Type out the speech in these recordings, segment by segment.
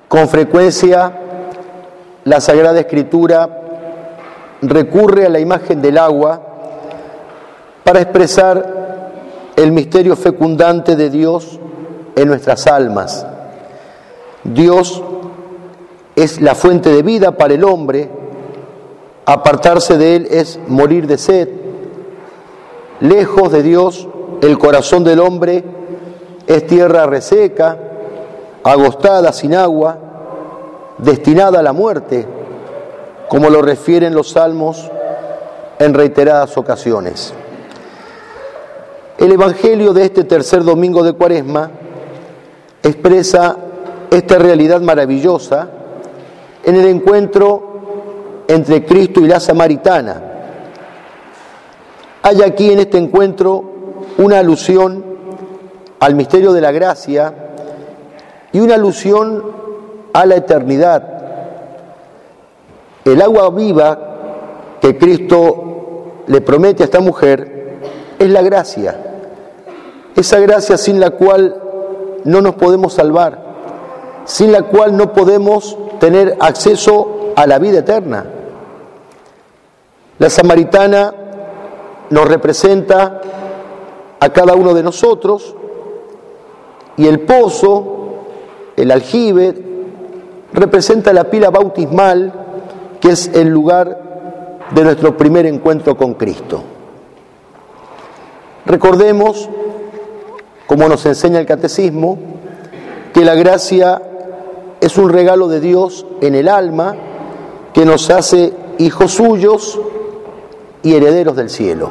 Con frecuencia, la Sagrada Escritura recurre a la imagen del agua para expresar el misterio fecundante de Dios en nuestras almas. Dios es la fuente de vida para el hombre. Apartarse de Él es morir de sed. Lejos de Dios, el corazón del hombre es tierra reseca, agostada, sin agua, destinada a la muerte, como lo refieren los salmos en reiteradas ocasiones. El Evangelio de este tercer domingo de Cuaresma expresa esta realidad maravillosa en el encuentro entre Cristo y la Samaritana. Hay aquí en este encuentro una alusión al misterio de la gracia y una alusión a la eternidad. El agua viva que Cristo le promete a esta mujer es la gracia. Esa gracia sin la cual no nos podemos salvar, sin la cual no podemos tener acceso a la vida eterna. La samaritana nos representa a cada uno de nosotros y el pozo, el aljibe, representa la pila bautismal, que es el lugar de nuestro primer encuentro con Cristo. Recordemos, como nos enseña el Catecismo, que la gracia es un regalo de Dios en el alma que nos hace hijos suyos y herederos del cielo.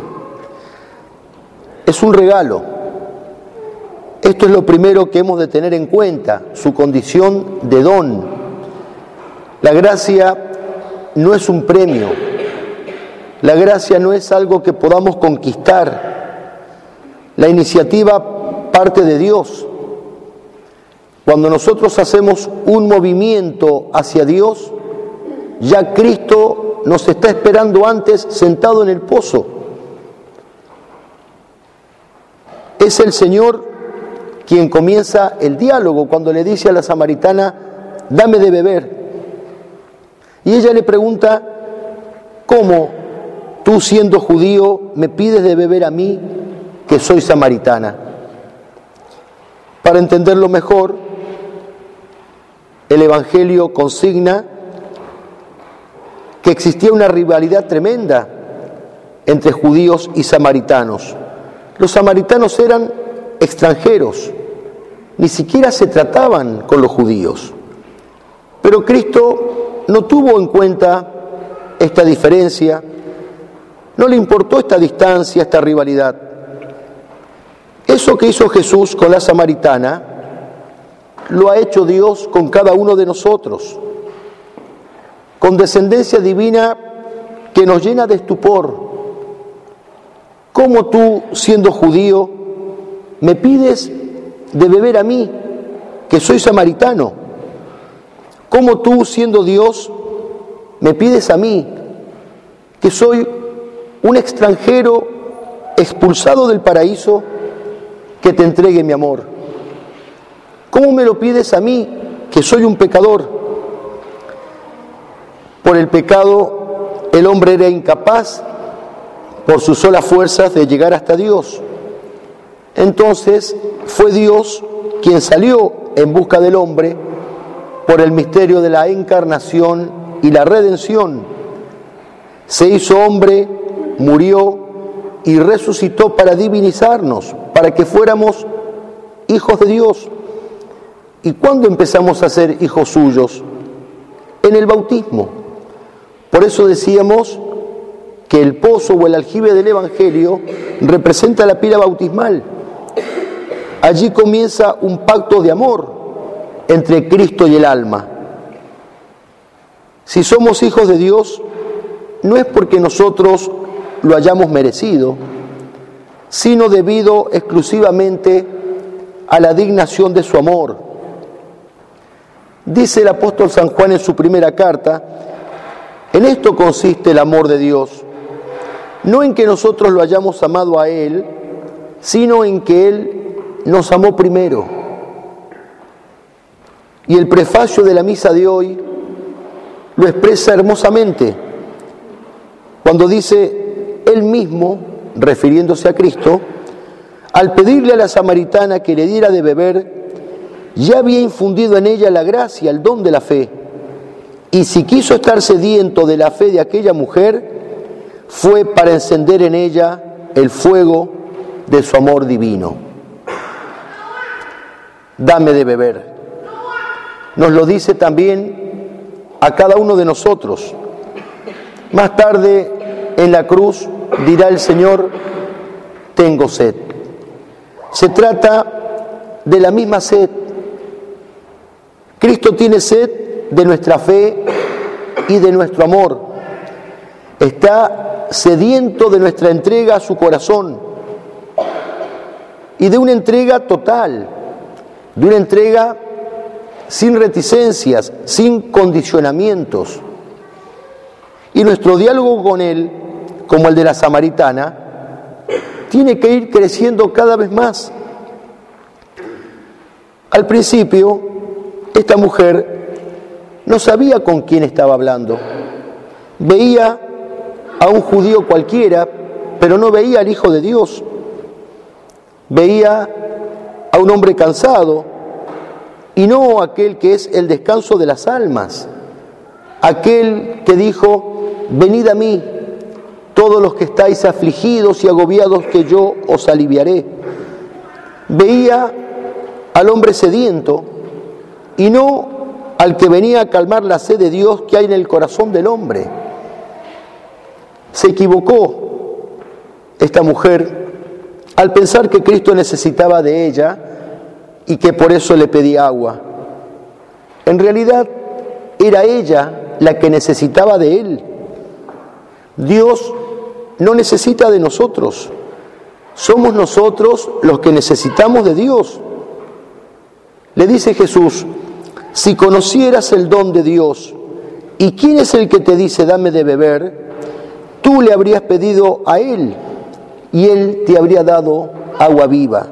Es un regalo. Esto es lo primero que hemos de tener en cuenta, su condición de don. La gracia no es un premio. La gracia no es algo que podamos conquistar. La iniciativa parte de Dios. Cuando nosotros hacemos un movimiento hacia Dios, ya Cristo nos está esperando antes sentado en el pozo. Es el Señor quien comienza el diálogo cuando le dice a la samaritana: dame de beber. Y ella le pregunta: ¿cómo tú, siendo judío, me pides de beber a mí, que soy samaritana? Para entenderlo mejor, el Evangelio consigna que existía una rivalidad tremenda entre judíos y samaritanos. Los samaritanos eran extranjeros, ni siquiera se trataban con los judíos. Pero Cristo no tuvo en cuenta esta diferencia, no le importó esta distancia, esta rivalidad. Eso que hizo Jesús con la samaritana, lo ha hecho Dios con cada uno de nosotros, con descendencia divina que nos llena de estupor. ¿Cómo tú, siendo judío, me pides de beber a mí, que soy samaritano? ¿Cómo tú, siendo Dios, me pides a mí, que soy un extranjero expulsado del paraíso, que te entregue mi amor? ¿Cómo me lo pides a mí, que soy un pecador? Por el pecado, el hombre era incapaz, por sus solas fuerzas, de llegar hasta Dios. Entonces fue Dios quien salió en busca del hombre por el misterio de la encarnación y la redención. Se hizo hombre, murió y resucitó para divinizarnos, para que fuéramos hijos de Dios. ¿Y cuándo empezamos a ser hijos suyos? En el bautismo. Por eso decíamos que el pozo o el aljibe del Evangelio representa la pila bautismal. Allí comienza un pacto de amor entre Cristo y el alma. Si somos hijos de Dios, no es porque nosotros lo hayamos merecido, sino debido exclusivamente a la dignación de su amor. Dice el apóstol San Juan en su primera carta: en esto consiste el amor de Dios, no en que nosotros lo hayamos amado a Él, sino en que Él nos amó primero. Y el prefacio de la misa de hoy lo expresa hermosamente cuando dice él mismo, refiriéndose a Cristo, al pedirle a la samaritana que le diera de beber, ya había infundido en ella la gracia, el don de la fe. Y si quiso estar sediento de la fe de aquella mujer, fue para encender en ella el fuego de su amor divino. Dame de beber. Nos lo dice también a cada uno de nosotros. Más tarde en la cruz dirá el Señor, tengo sed. Se trata de la misma sed. Cristo tiene sed de nuestra fe y de nuestro amor. Está sediento de nuestra entrega a su corazón y de una entrega total, de una entrega sin reticencias, sin condicionamientos. Y nuestro diálogo con Él, como el de la samaritana, tiene que ir creciendo cada vez más. Al principio, esta mujer no sabía con quién estaba hablando. Veía a un judío cualquiera, pero no veía al Hijo de Dios. Veía a un hombre cansado y no aquel que es el descanso de las almas, aquel que dijo, venid a mí, todos los que estáis afligidos y agobiados, que yo os aliviaré. Veía al hombre sediento y no al que venía a calmar la sed de Dios que hay en el corazón del hombre. Se equivocó esta mujer al pensar que Cristo necesitaba de ella y que por eso le pedía agua. En realidad era ella la que necesitaba de Él. Dios no necesita de nosotros, somos nosotros los que necesitamos de Dios. Le dice Jesús, si conocieras el don de Dios y quién es el que te dice dame de beber, tú le habrías pedido a Él y Él te habría dado agua viva.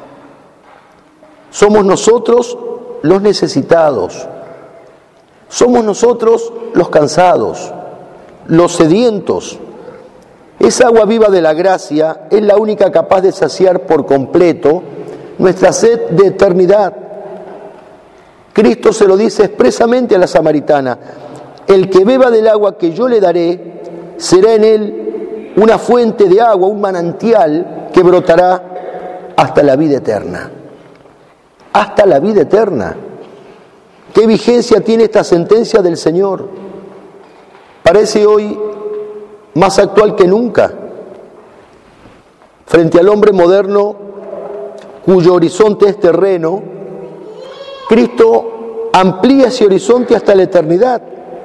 Somos nosotros los necesitados, somos nosotros los cansados, los sedientos. Esa agua viva de la gracia es la única capaz de saciar por completo nuestra sed de eternidad. Cristo se lo dice expresamente a la samaritana, el que beba del agua que yo le daré, será en él una fuente de agua, un manantial que brotará hasta la vida eterna. Hasta la vida eterna. ¿Qué vigencia tiene esta sentencia del Señor? Parece hoy más actual que nunca, frente al hombre moderno cuyo horizonte es terreno. Cristo amplía ese horizonte hasta la eternidad.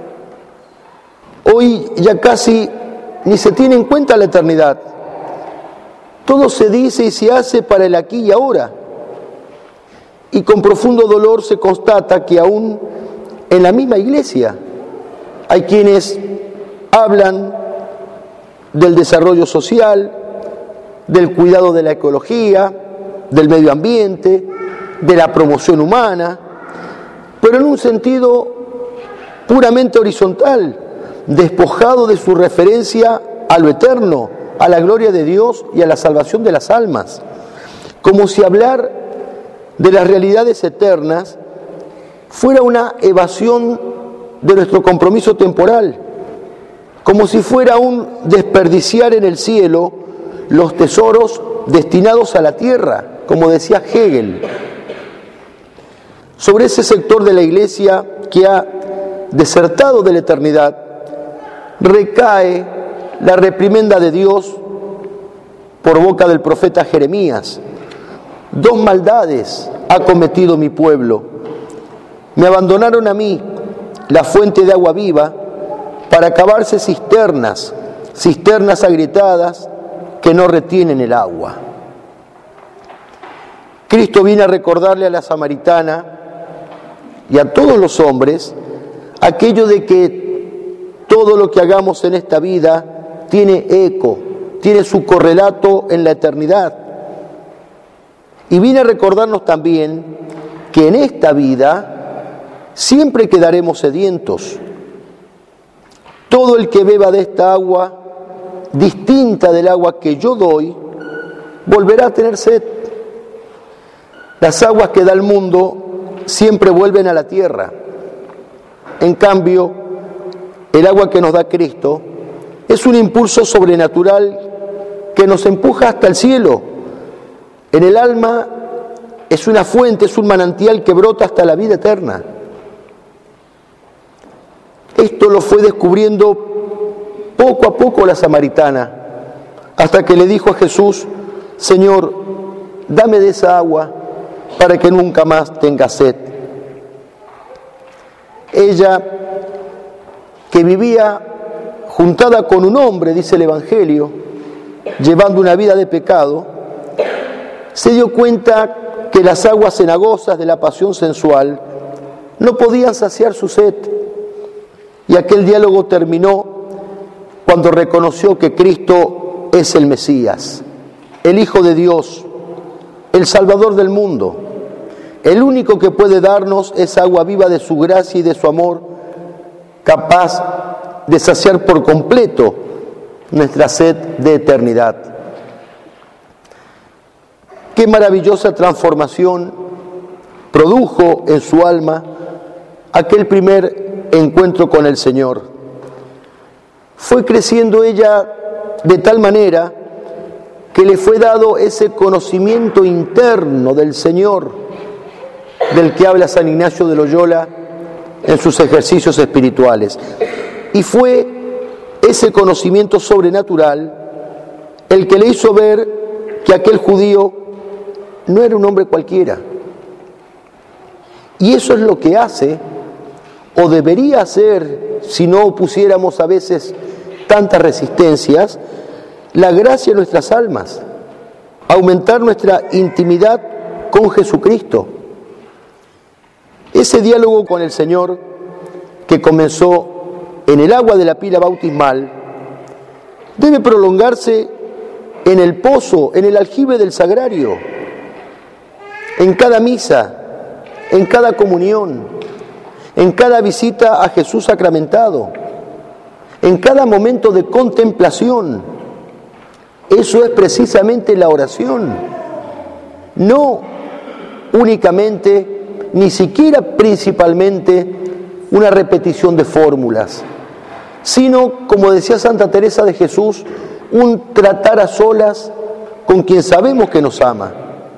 Hoy ya casi ni se tiene en cuenta la eternidad. Todo se dice y se hace para el aquí y ahora. Y con profundo dolor se constata que aún en la misma iglesia hay quienes hablan del desarrollo social, del cuidado de la ecología, del medio ambiente, de la promoción humana, pero en un sentido puramente horizontal, despojado de su referencia a lo eterno, a la gloria de Dios y a la salvación de las almas, como si hablar de las realidades eternas fuera una evasión de nuestro compromiso temporal, como si fuera un desperdiciar en el cielo los tesoros destinados a la tierra, como decía Hegel. Sobre ese sector de la Iglesia que ha desertado de la eternidad, recae la reprimenda de Dios por boca del profeta Jeremías. 2 maldades ha cometido mi pueblo. Me abandonaron a mí, la fuente de agua viva, para cavarse cisternas agrietadas que no retienen el agua. Cristo viene a recordarle a la samaritana y a todos los hombres aquello de que todo lo que hagamos en esta vida tiene eco, tiene su correlato en la eternidad. Y viene a recordarnos también que en esta vida siempre quedaremos sedientos. Todo el que beba de esta agua, distinta del agua que yo doy, volverá a tener sed. Las aguas que da el mundo siempre vuelven a la tierra. En cambio, el agua que nos da Cristo es un impulso sobrenatural que nos empuja hasta el cielo. En el alma es una fuente, es un manantial que brota hasta la vida eterna. Esto lo fue descubriendo poco a poco la samaritana, hasta que le dijo a Jesús: Señor, dame de esa agua para que nunca más tenga sed. Ella, que vivía juntada con un hombre, dice el Evangelio, llevando una vida de pecado, se dio cuenta que las aguas cenagosas de la pasión sensual no podían saciar su sed. Y aquel diálogo terminó cuando reconoció que Cristo es el Mesías, el Hijo de Dios, el Salvador del mundo, el único que puede darnos esa agua viva de su gracia y de su amor, capaz de saciar por completo nuestra sed de eternidad. Qué maravillosa transformación produjo en su alma aquel primer encuentro con el Señor. Fue creciendo ella de tal manera que le fue dado ese conocimiento interno del Señor, del que habla San Ignacio de Loyola en sus ejercicios espirituales. Y fue ese conocimiento sobrenatural el que le hizo ver que aquel judío no era un hombre cualquiera. Y eso es lo que hace, o debería hacer, si no opusiéramos a veces tantas resistencias, la gracia en nuestras almas, aumentar nuestra intimidad con Jesucristo. Ese diálogo con el Señor que comenzó en el agua de la pila bautismal debe prolongarse en el pozo, en el aljibe del sagrario, en cada misa, en cada comunión, en cada visita a Jesús sacramentado, en cada momento de contemplación. Eso es precisamente la oración, no únicamente, ni siquiera principalmente, una repetición de fórmulas, sino, como decía Santa Teresa de Jesús, un tratar a solas con quien sabemos que nos ama.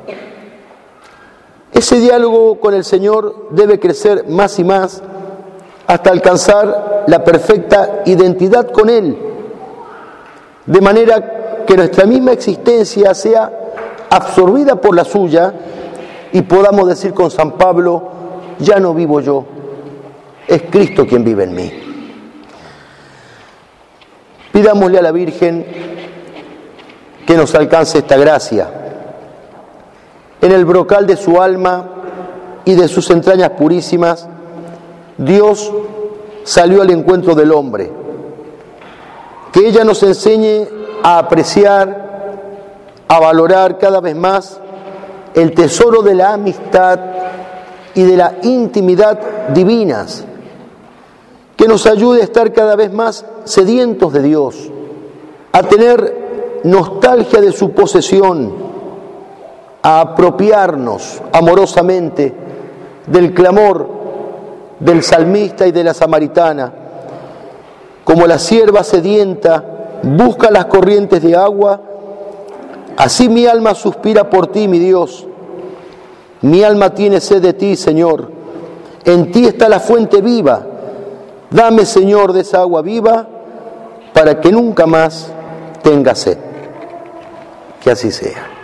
Ese diálogo con el Señor debe crecer más y más hasta alcanzar la perfecta identidad con Él, de manera que nuestra misma existencia sea absorbida por la suya y podamos decir con San Pablo: ya no vivo yo, es Cristo quien vive en mí. Pidámosle a la Virgen que nos alcance esta gracia. En el brocal de su alma y de sus entrañas purísimas, Dios salió al encuentro del hombre. Que ella nos enseñe a apreciar, a valorar cada vez más el tesoro de la amistad y de la intimidad divinas. Que nos ayude a estar cada vez más sedientos de Dios, a tener nostalgia de su posesión, a apropiarnos amorosamente del clamor del salmista y de la samaritana. Como la sierva sedienta busca las corrientes de agua, así mi alma suspira por ti, mi Dios. Mi alma tiene sed de ti, Señor. En ti está la fuente viva. Dame, Señor, de esa agua viva para que nunca más tenga sed. Que así sea.